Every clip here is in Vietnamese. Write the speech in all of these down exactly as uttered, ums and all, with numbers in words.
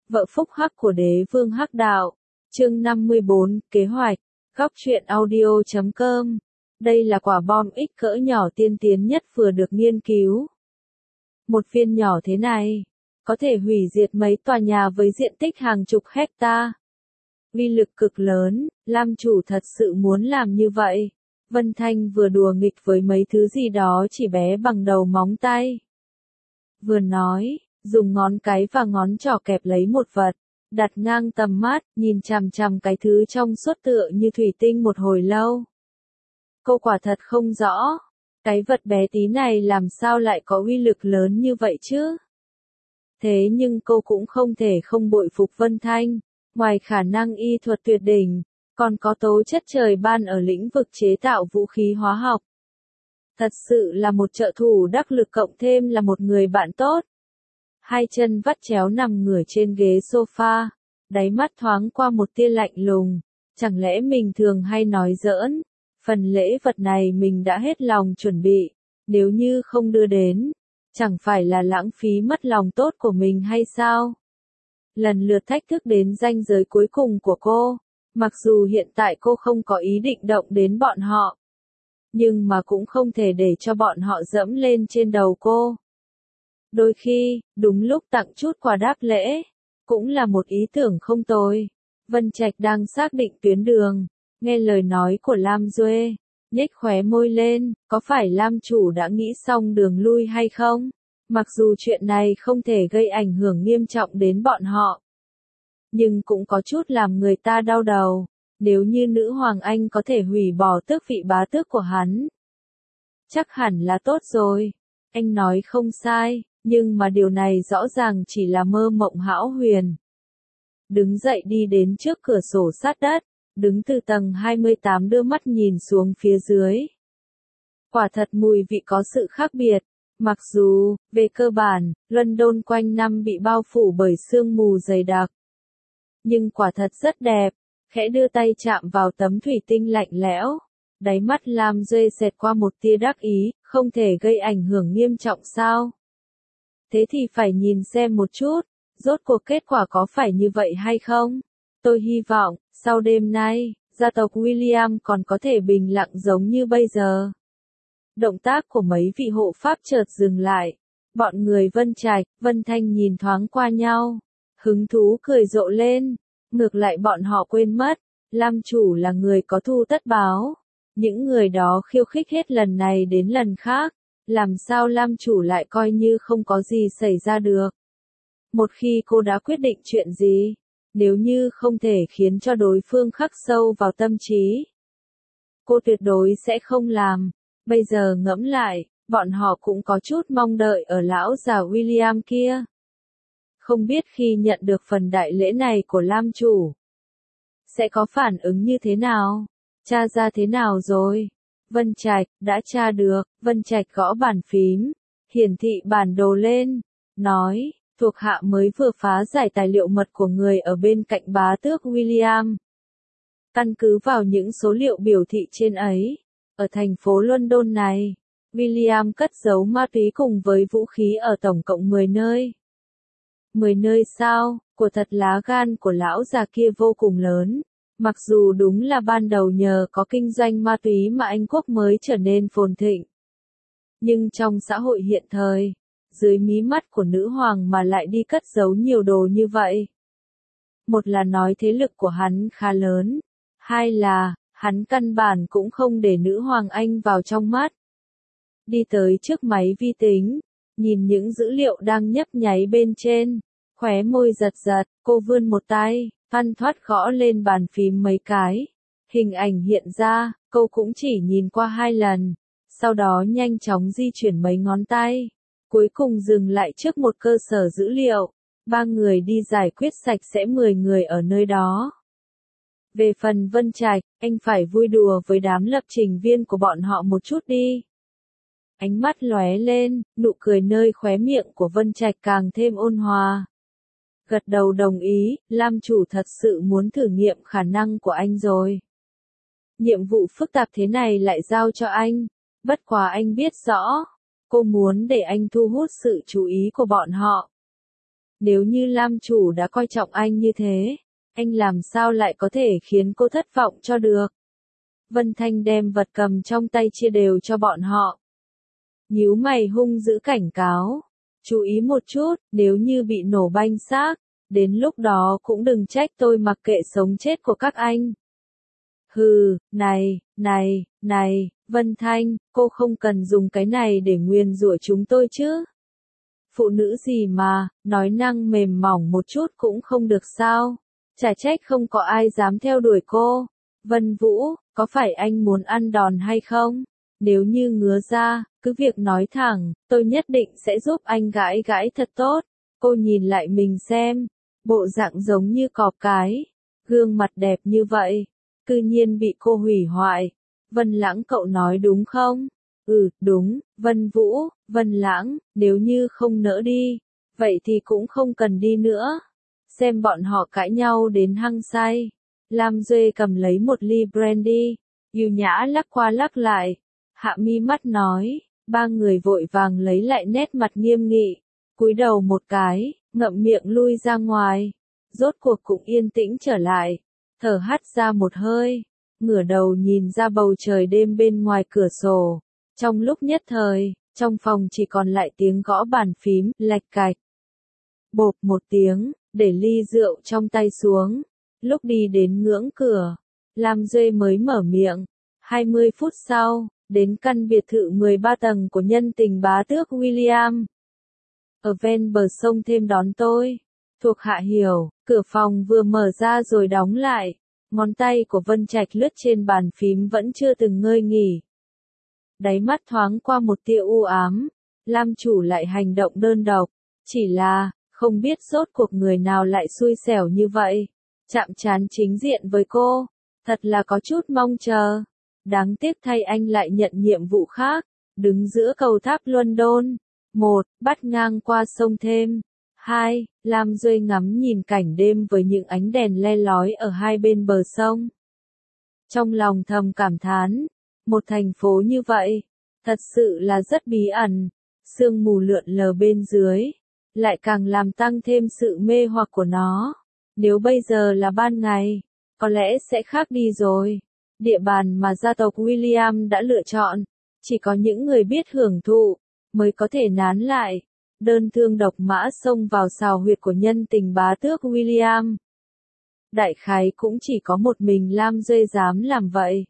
vợ phúc hắc của đế vương hắc đạo. Chương năm mươi bốn, kế hoạch. Góc truyện audio chấm com. Đây là quả bom X cỡ nhỏ tiên tiến nhất vừa được nghiên cứu. Một viên nhỏ thế này, có thể hủy diệt mấy tòa nhà với diện tích hàng chục hecta. Uy lực cực lớn, Lam chủ thật sự muốn làm như vậy. Vân Thanh vừa đùa nghịch với mấy thứ gì đó chỉ bé bằng đầu móng tay. Vừa nói, dùng ngón cái và ngón trỏ kẹp lấy một vật, đặt ngang tầm mắt, nhìn chằm chằm cái thứ trong suốt tựa như thủy tinh một hồi lâu. Cô quả thật không rõ, cái vật bé tí này làm sao lại có uy lực lớn như vậy chứ? Thế nhưng cô cũng không thể không bội phục Vân Thanh, ngoài khả năng y thuật tuyệt đỉnh, còn có tố chất trời ban ở lĩnh vực chế tạo vũ khí hóa học. Thật sự là một trợ thủ đắc lực cộng thêm là một người bạn tốt. Hai chân vắt chéo nằm ngửa trên ghế sofa, đáy mắt thoáng qua một tia lạnh lùng, chẳng lẽ mình thường hay nói giỡn, phần lễ vật này mình đã hết lòng chuẩn bị, nếu như không đưa đến, chẳng phải là lãng phí mất lòng tốt của mình hay sao? Lần lượt thách thức đến ranh giới cuối cùng của cô, mặc dù hiện tại cô không có ý định động đến bọn họ, nhưng mà cũng không thể để cho bọn họ dẫm lên trên đầu cô. Đôi khi, đúng lúc tặng chút quà đáp lễ, cũng là một ý tưởng không tồi. Vân Trạch đang xác định tuyến đường, nghe lời nói của Lam Duệ, nhếch khóe môi lên, có phải Lam chủ đã nghĩ xong đường lui hay không? Mặc dù chuyện này không thể gây ảnh hưởng nghiêm trọng đến bọn họ, nhưng cũng có chút làm người ta đau đầu, nếu như nữ hoàng Anh có thể hủy bỏ tước vị bá tước của hắn. Chắc hẳn là tốt rồi, anh nói không sai, nhưng mà điều này rõ ràng chỉ là mơ mộng hão huyền. Đứng dậy đi đến trước cửa sổ sát đất, đứng từ tầng hai mươi tám đưa mắt nhìn xuống phía dưới. Quả thật mùi vị có sự khác biệt, mặc dù, về cơ bản, London quanh năm bị bao phủ bởi sương mù dày đặc. Nhưng quả thật rất đẹp, khẽ đưa tay chạm vào tấm thủy tinh lạnh lẽo. Đáy mắt Lam Duệ xẹt qua một tia đắc ý, không thể gây ảnh hưởng nghiêm trọng sao? Thế thì phải nhìn xem một chút, rốt cuộc kết quả có phải như vậy hay không? Tôi hy vọng, sau đêm nay, gia tộc William còn có thể bình lặng giống như bây giờ. Động tác của mấy vị hộ pháp chợt dừng lại. Bọn người Vân Trạch, Vân Thanh nhìn thoáng qua nhau. Hứng thú cười rộ lên. Ngược lại bọn họ quên mất, Lam chủ là người có thù tất báo. Những người đó khiêu khích hết lần này đến lần khác. Làm sao Lam chủ lại coi như không có gì xảy ra được? Một khi cô đã quyết định chuyện gì, nếu như không thể khiến cho đối phương khắc sâu vào tâm trí, cô tuyệt đối sẽ không làm. Bây giờ ngẫm lại, bọn họ cũng có chút mong đợi ở lão già William kia. Không biết khi nhận được phần đại lễ này của Lam chủ, sẽ có phản ứng như thế nào? Tra ra thế nào rồi? Vân Trạch, đã tra được. Vân Trạch gõ bàn phím, hiển thị bản đồ lên, nói, thuộc hạ mới vừa phá giải tài liệu mật của người ở bên cạnh bá tước William. Căn cứ vào những số liệu biểu thị trên ấy, ở thành phố London này, William cất giấu ma túy cùng với vũ khí ở tổng cộng mười nơi. mười nơi sao? Của thật lá gan của lão già kia vô cùng lớn. Mặc dù đúng là ban đầu nhờ có kinh doanh ma túy mà Anh quốc mới trở nên phồn thịnh. Nhưng trong xã hội hiện thời, dưới mí mắt của nữ hoàng mà lại đi cất giấu nhiều đồ như vậy. Một là nói thế lực của hắn khá lớn. Hai là, hắn căn bản cũng không để nữ hoàng Anh vào trong mắt. Đi tới trước máy vi tính, nhìn những dữ liệu đang nhấp nháy bên trên. Khóe môi giật giật, cô vươn một tay, thoăn thoắt gõ lên bàn phím mấy cái. Hình ảnh hiện ra, cô cũng chỉ nhìn qua hai lần, sau đó nhanh chóng di chuyển mấy ngón tay. Cuối cùng dừng lại trước một cơ sở dữ liệu. Ba người đi giải quyết sạch sẽ mười người ở nơi đó. Về phần Vân Trạch, anh phải vui đùa với đám lập trình viên của bọn họ một chút đi. Ánh mắt lóe lên, nụ cười nơi khóe miệng của Vân Trạch càng thêm ôn hòa. Gật đầu đồng ý, Lam chủ thật sự muốn thử nghiệm khả năng của anh rồi. Nhiệm vụ phức tạp thế này lại giao cho anh, bất quá anh biết rõ, cô muốn để anh thu hút sự chú ý của bọn họ. Nếu như Lam chủ đã coi trọng anh như thế, anh làm sao lại có thể khiến cô thất vọng cho được. Vân Thanh đem vật cầm trong tay chia đều cho bọn họ. Nhíu mày hung dữ cảnh cáo. Chú ý một chút, nếu như bị nổ banh xác, đến lúc đó cũng đừng trách tôi mặc kệ sống chết của các anh. Hừ, này, này, này, Vân Thanh, cô không cần dùng cái này để nguyền rủa chúng tôi chứ. Phụ nữ gì mà, nói năng mềm mỏng một chút cũng không được sao. Chả trách không có ai dám theo đuổi cô. Vân Vũ, có phải anh muốn ăn đòn hay không? Nếu như ngứa ra, cứ việc nói thẳng, tôi nhất định sẽ giúp anh gãi gãi thật tốt. Cô nhìn lại mình xem, bộ dạng giống như cọp cái, gương mặt đẹp như vậy, cư nhiên bị cô hủy hoại. Vân Lãng cậu nói đúng không? Ừ, đúng, Vân Vũ, Vân Lãng, nếu như không nỡ đi, vậy thì cũng không cần đi nữa. Xem bọn họ cãi nhau đến hăng say. Lam Duệ cầm lấy một ly brandy, yêu nhã lắc qua lắc lại. Hạ mi mắt nói, ba người vội vàng lấy lại nét mặt nghiêm nghị, cúi đầu một cái, ngậm miệng lui ra ngoài. Rốt cuộc cũng yên tĩnh trở lại, thở hắt ra một hơi, ngửa đầu nhìn ra bầu trời đêm bên ngoài cửa sổ. Trong lúc nhất thời, trong phòng chỉ còn lại tiếng gõ bàn phím, lạch cạch. Bộp một tiếng, để ly rượu trong tay xuống. Lúc đi đến ngưỡng cửa, Lam Duệ mới mở miệng. hai mươi phút sau, đến căn biệt thự mười ba tầng của nhân tình bá tước William. Ở ven bờ sông thêm đón tôi. Thuộc hạ hiểu, cửa phòng vừa mở ra rồi đóng lại. Ngón tay của Vân Trạch lướt trên bàn phím vẫn chưa từng ngơi nghỉ. Đáy mắt thoáng qua một tia u ám. Lam chủ lại hành động đơn độc. Chỉ là, không biết rốt cuộc người nào lại xui xẻo như vậy. Chạm trán chính diện với cô. Thật là có chút mong chờ. Đáng tiếc thay anh lại nhận nhiệm vụ khác. Đứng giữa cầu tháp London. Một, bắt ngang qua sông thêm. Hai, Lam Duệ ngắm nhìn cảnh đêm với những ánh đèn le lói ở hai bên bờ sông. Trong lòng thầm cảm thán. Một thành phố như vậy. Thật sự là rất bí ẩn. Sương mù lượn lờ bên dưới. Lại càng làm tăng thêm sự mê hoặc của nó. Nếu bây giờ là ban ngày, có lẽ sẽ khác đi rồi. Địa bàn mà gia tộc William đã lựa chọn, chỉ có những người biết hưởng thụ, mới có thể nán lại. Đơn thương độc mã xông vào sào huyệt của nhân tình bá tước William. Đại khái cũng chỉ có một mình Lam Duệ dám làm vậy.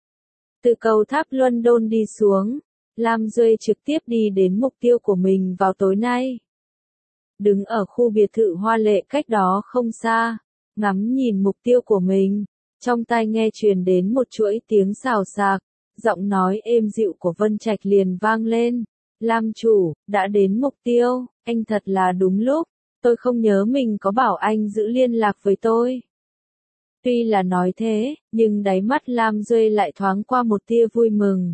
Từ cầu tháp London đi xuống, Lam Duệ trực tiếp đi đến mục tiêu của mình vào tối nay. Đứng ở khu biệt thự hoa lệ cách đó không xa, ngắm nhìn mục tiêu của mình, trong tai nghe truyền đến một chuỗi tiếng xào xạc, giọng nói êm dịu của Vân Trạch liền vang lên. Lam chủ, đã đến mục tiêu, anh thật là đúng lúc, tôi không nhớ mình có bảo anh giữ liên lạc với tôi. Tuy là nói thế, nhưng đáy mắt Lam Duệ lại thoáng qua một tia vui mừng.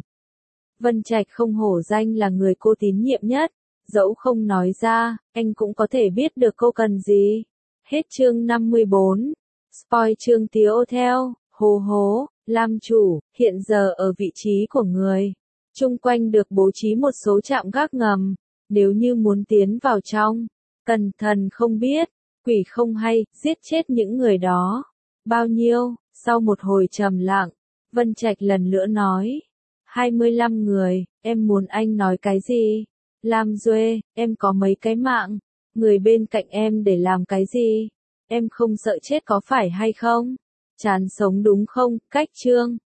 Vân Trạch không hổ danh là người cô tín nhiệm nhất. Dẫu không nói ra, anh cũng có thể biết được cô cần gì. Hết chương năm mươi bốn. Spoil chương tiếp theo. Hô hố, Lam chủ, hiện giờ ở vị trí của người. Chung quanh được bố trí một số trạm gác ngầm. Nếu như muốn tiến vào trong, cẩn thận không biết, quỷ không hay, giết chết những người đó. Bao nhiêu? Sau một hồi trầm lặng, Vân Trạch lần nữa nói. hai mươi lăm người, em muốn anh nói cái gì? Lam Duệ, em có mấy cái mạng, người bên cạnh em để làm cái gì? Em không sợ chết có phải hay không? Chán sống đúng không? Cách chương